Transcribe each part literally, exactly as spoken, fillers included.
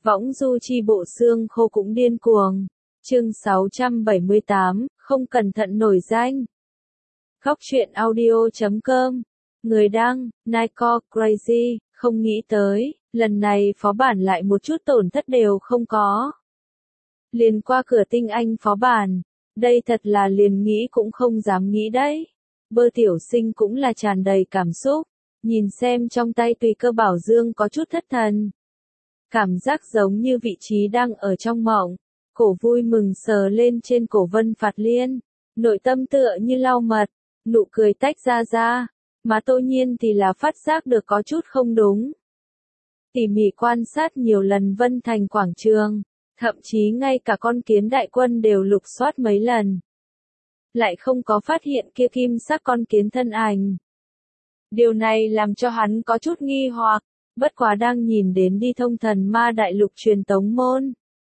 Võng du chi bộ xương khô cũng điên cuồng. Chương sáu trăm bảy mươi tám, không cẩn thận nổi danh. Góc truyện audio chấm com. Người đăng, Nico Crazy, không nghĩ tới, lần này phó bản lại một chút tổn thất đều không có. Liền qua cửa tinh anh phó bản, đây thật là liền nghĩ cũng không dám nghĩ đấy. Bơ tiểu sinh cũng là tràn đầy cảm xúc, nhìn xem trong tay tùy cơ bảo dương có chút thất thần. Cảm giác giống như vị trí đang ở trong mộng, cổ vui mừng sờ lên trên cổ Vân Phạt Liên, nội tâm tựa như lau mật, nụ cười tách ra ra, mà Tô Nhiên thì là phát giác được có chút không đúng. Tỉ mỉ quan sát nhiều lần Vân Thành quảng trường, thậm chí ngay cả con kiến đại quân đều lục soát mấy lần. Lại không có phát hiện kia kim sắc con kiến thân ảnh. Điều này làm cho hắn có chút nghi hoặc, bất quá đang nhìn đến đi thông thần ma đại lục truyền tống môn.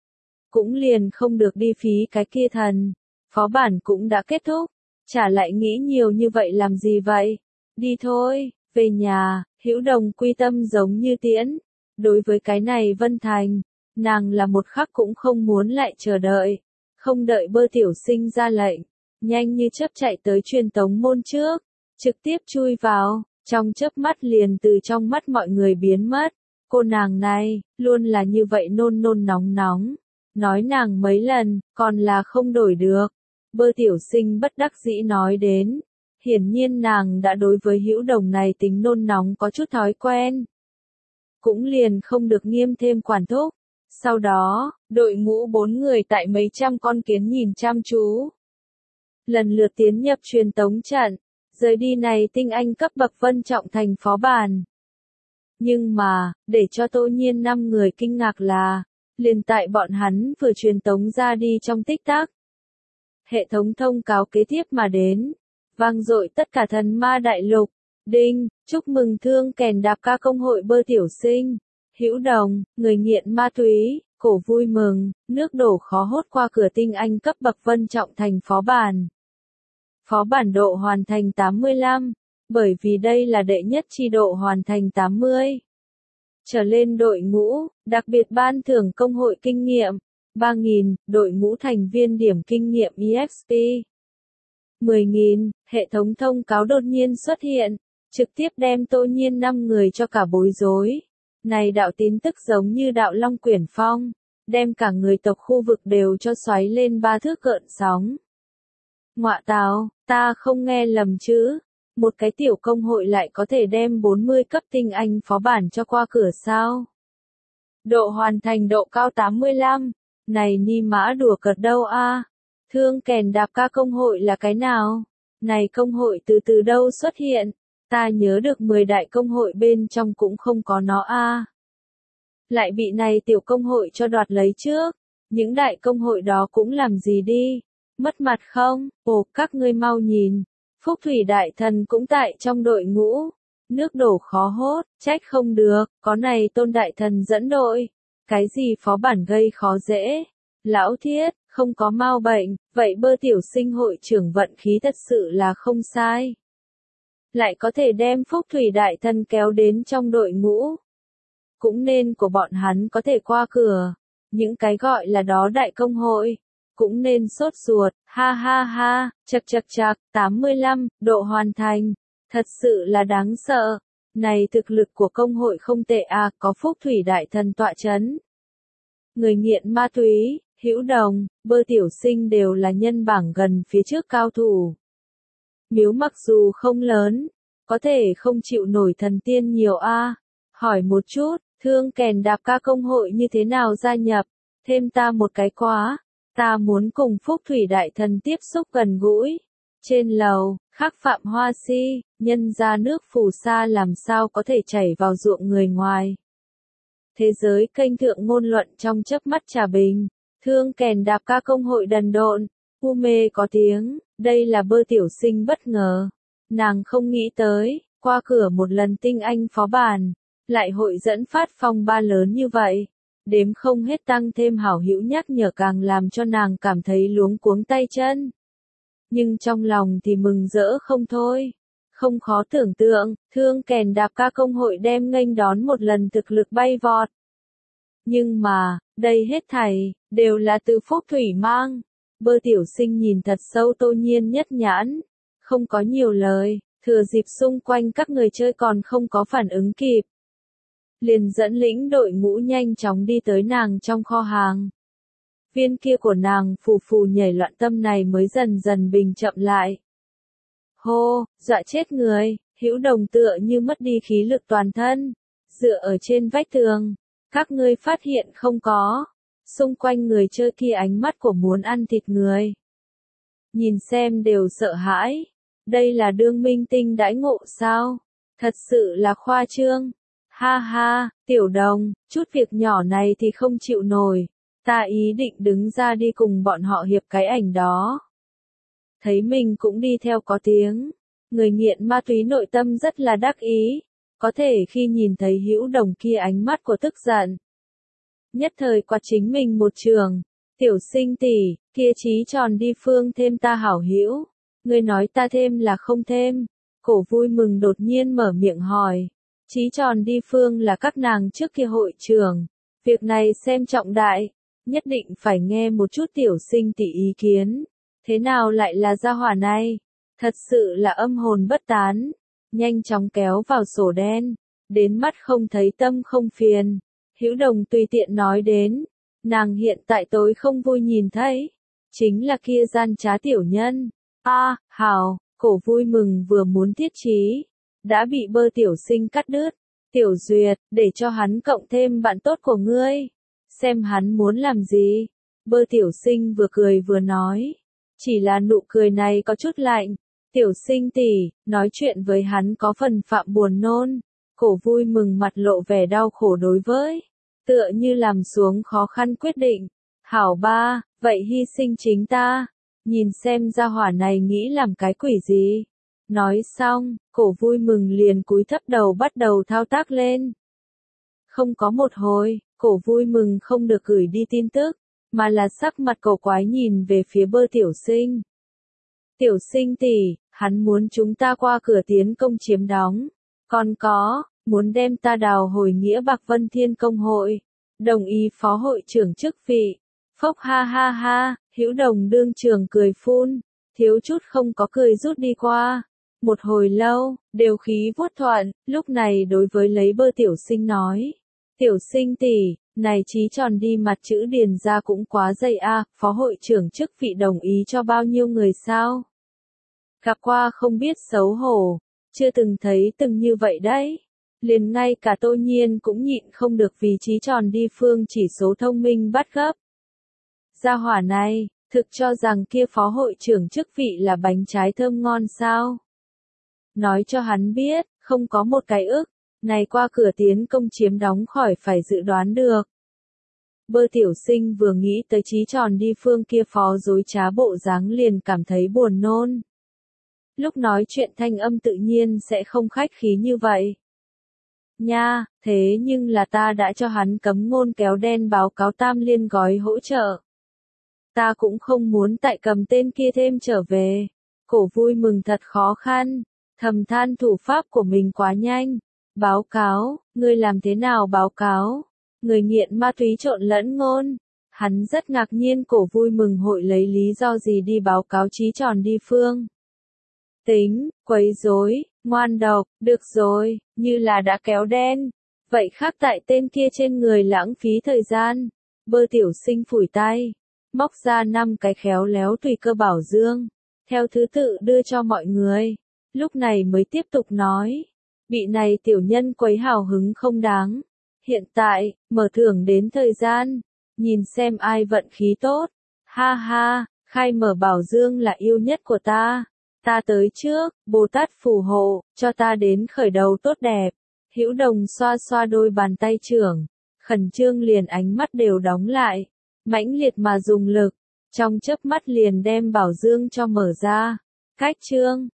Cũng liền không được đi phí cái kia thần, phó bản cũng đã kết thúc, chả lại nghĩ nhiều như vậy làm gì vậy, đi thôi, về nhà, Hữu Đồng quy tâm giống như tiễn, đối với cái này Vân Thành, nàng là một khắc cũng không muốn lại chờ đợi, không đợi Bơ tiểu sinh ra lệnh, nhanh như chớp chạy tới truyền tống môn trước, trực tiếp chui vào. Trong chớp mắt liền từ trong mắt mọi người biến mất, cô nàng này, luôn là như vậy nôn nôn nóng nóng, nói nàng mấy lần, còn là không đổi được. Bơ tiểu sinh bất đắc dĩ nói đến, hiển nhiên nàng đã đối với Hữu Đồng này tính nôn nóng có chút thói quen. Cũng liền không được nghiêm thêm quản thúc. Sau đó, đội ngũ bốn người tại mấy trăm con kiến nhìn chăm chú. Lần lượt tiến nhập truyền tống trận. Rời đi này tinh anh cấp bậc Vân Trọng thành phó bản. Nhưng mà, để cho Tô Nhiên năm người kinh ngạc là, liền tại bọn hắn vừa truyền tống ra đi trong tích tắc. Hệ thống thông cáo kế tiếp mà đến, vang dội tất cả thần ma đại lục. Đinh, chúc mừng thương kèn đạp ca công hội Bơ tiểu sinh, Hữu Đồng, người nghiện ma túy, cổ vui mừng, nước đổ khó hốt qua cửa tinh anh cấp bậc Vân Trọng thành phó bản. Phó bản độ hoàn thành tám mươi lăm, bởi vì đây là đệ nhất chi độ hoàn thành tám mươi. Trở lên đội ngũ, đặc biệt ban thưởng công hội kinh nghiệm, ba nghìn, đội ngũ thành viên điểm kinh nghiệm e ích pê. mười nghìn, hệ thống thông cáo đột nhiên xuất hiện, trực tiếp đem Tô Nhiên năm người cho cả bối rối. Này đạo tin tức giống như đạo long quyển phong, đem cả người tộc khu vực đều cho xoáy lên ba thước gợn sóng. Ngọa tào, ta không nghe lầm chứ, một cái tiểu công hội lại có thể đem bốn mươi cấp tinh anh phó bản cho qua cửa sao? Độ hoàn thành độ cao tám mươi lăm, này ni mã đùa cợt đâu a? Thương kèn đạp ca công hội là cái nào? Này công hội từ từ đâu xuất hiện? Ta nhớ được mười đại công hội bên trong cũng không có nó a. Lại bị này tiểu công hội cho đoạt lấy trước, những đại công hội đó cũng làm gì đi? Mất mặt không? Ồ, các ngươi mau nhìn. Phúc Thủy Đại Thần cũng tại trong đội ngũ. Nước đổ khó hốt, trách không được, có này Tôn Đại Thần dẫn đội. Cái gì phó bản gây khó dễ? Lão thiết, không có mau bệnh, vậy Bơ tiểu sinh hội trưởng vận khí thật sự là không sai. Lại có thể đem Phúc Thủy Đại Thần kéo đến trong đội ngũ. Cũng nên của bọn hắn có thể qua cửa. Những cái gọi là đó đại công hội. Cũng nên sốt ruột, ha ha ha, chật chật chật, tám mươi lăm, độ hoàn thành, thật sự là đáng sợ, này thực lực của công hội không tệ à, có Phúc Thủy Đại Thần tọa chấn. Người nghiện ma túy, Hữu Đồng, Bơ tiểu sinh đều là nhân bảng gần phía trước cao thủ. Miếu mặc dù không lớn, có thể không chịu nổi thần tiên nhiều a. À. Hỏi một chút, thương kèn đạp ca công hội như thế nào gia nhập, thêm ta một cái quá. Ta muốn cùng Phúc Thủy Đại Thần tiếp xúc gần gũi. Trên lầu, khắc Phạm Hoa Si, nhân ra nước phù sa làm sao có thể chảy vào ruộng người ngoài. Thế giới kênh thượng ngôn luận trong chớp mắt trà bình, thương kèn đạp ca công hội đần độn, u mê có tiếng, đây là Bơ tiểu sinh bất ngờ. Nàng không nghĩ tới, qua cửa một lần tinh anh phó bản, lại hội dẫn phát phong ba lớn như vậy. Đếm không hết tăng thêm hảo hữu nhắc nhở càng làm cho nàng cảm thấy luống cuống tay chân. Nhưng trong lòng thì mừng rỡ không thôi. Không khó tưởng tượng, thương kèn đạp ca công hội đem nghênh đón một lần thực lực bay vọt. Nhưng mà, đây hết thảy, đều là từ Phúc Thủy mang. Bơ tiểu sinh nhìn thật sâu Tô Nhiên nhất nhãn, không có nhiều lời, thừa dịp xung quanh các người chơi còn không có phản ứng kịp. Liền dẫn lĩnh đội ngũ nhanh chóng đi tới nàng trong kho hàng. Viên kia của nàng phù phù nhảy loạn tâm này mới dần dần bình chậm lại. Hô, dọa chết người, Hữu Đồng tựa như mất đi khí lực toàn thân, dựa ở trên vách tường. Các ngươi phát hiện không có, xung quanh người chơi kia ánh mắt của muốn ăn thịt người. Nhìn xem đều sợ hãi, đây là đương minh tinh đãi ngộ sao? Thật sự là khoa trương. Ha ha, Tiểu Đồng, chút việc nhỏ này thì không chịu nổi, ta ý định đứng ra đi cùng bọn họ hiệp cái ảnh đó. Thấy mình cũng đi theo có tiếng, người nghiện ma túy nội tâm rất là đắc ý, có thể khi nhìn thấy Hữu Đồng kia ánh mắt của tức giận. Nhất thời quạt chính mình một trường, tiểu sinh tỷ, kia chí tròn đi phương thêm ta hảo hữu, ngươi nói ta thêm là không thêm. Cổ Vui Mừng đột nhiên mở miệng hỏi, chí tròn đi phương là các nàng trước kia hội trưởng, việc này xem trọng đại, nhất định phải nghe một chút tiểu sinh tỷ ý kiến, thế nào lại là gia hỏa này, thật sự là âm hồn bất tán, nhanh chóng kéo vào sổ đen, đến mắt không thấy tâm không phiền. Hữu Đồng tùy tiện nói đến, nàng hiện tại tối không vui nhìn thấy, chính là kia gian trá tiểu nhân. A, à, hảo, Cổ Vui Mừng vừa muốn thiết trí, đã bị Bơ tiểu sinh cắt đứt. Tiểu Duyệt, để cho hắn cộng thêm bạn tốt của ngươi, xem hắn muốn làm gì. Bơ tiểu sinh vừa cười vừa nói, chỉ là nụ cười này có chút lạnh. Tiểu sinh tỷ, nói chuyện với hắn có phần phạm buồn nôn. Cổ Vui Mừng mặt lộ vẻ đau khổ đối với, tựa như làm xuống khó khăn quyết định. Hảo ba, vậy hy sinh chính ta, nhìn xem gia hỏa này nghĩ làm cái quỷ gì. Nói xong, Cổ Vui Mừng liền cúi thấp đầu bắt đầu thao tác lên. Không có một hồi, Cổ Vui Mừng không được gửi đi tin tức, mà là sắc mặt cổ quái nhìn về phía Bơ tiểu sinh. Tiểu sinh tỷ, hắn muốn chúng ta qua cửa tiến công chiếm đóng, còn có, muốn đem ta đào hồi nghĩa Bạc Vân Thiên công hội, đồng ý phó hội trưởng chức vị. Phốc ha ha ha, Hữu Đồng đương trường cười phun, thiếu chút không có cười rút đi qua. Một hồi lâu, đều khí vuốt thuận, lúc này đối với lấy Bơ tiểu sinh nói, tiểu sinh tỷ, này chí tròn đi mặt chữ điền ra cũng quá dày a, phó hội trưởng chức vị đồng ý cho bao nhiêu người sao? Gặp qua không biết xấu hổ, chưa từng thấy từng như vậy đấy. Liền ngay cả Tô Nhiên cũng nhịn không được vì chí tròn đi phương chỉ số thông minh bắt gấp. Gia hỏa này, thực cho rằng kia phó hội trưởng chức vị là bánh trái thơm ngon sao? Nói cho hắn biết, không có một cái ức, này qua cửa tiến công chiếm đóng khỏi phải dự đoán được. Bơ tiểu sinh vừa nghĩ tới chí tròn đi phương kia phó dối trá bộ dáng liền cảm thấy buồn nôn. Lúc nói chuyện thanh âm tự nhiên sẽ không khách khí như vậy. Nha, thế nhưng là ta đã cho hắn cấm ngôn kéo đen báo cáo tam liên gói hỗ trợ. Ta cũng không muốn tại cầm tên kia thêm trở về. Cổ Vui Mừng thật khó khăn, thầm than thủ pháp của mình quá nhanh. Báo cáo, ngươi làm thế nào báo cáo? Người nghiện ma túy trộn lẫn ngôn. Hắn rất ngạc nhiên Cổ Vui Mừng hội lấy lý do gì đi báo cáo chí tròn đi phương. Tính, quấy rối, ngoan độc, được rồi, như là đã kéo đen. Vậy khác tại tên kia trên người lãng phí thời gian. Bơ tiểu sinh phủi tay, móc ra năm cái khéo léo tùy cơ bảo dương, theo thứ tự đưa cho mọi người. Lúc này mới tiếp tục nói, bị này tiểu nhân quấy hào hứng không đáng. Hiện tại, mở thưởng đến thời gian, nhìn xem ai vận khí tốt. Ha ha, khai mở bảo dương là yêu nhất của ta. Ta tới trước, Bồ Tát phù hộ, cho ta đến khởi đầu tốt đẹp. Hữu Đồng xoa xoa đôi bàn tay trưởng, khẩn trương liền ánh mắt đều đóng lại, mãnh liệt mà dùng lực, trong chớp mắt liền đem bảo dương cho mở ra. Cách chương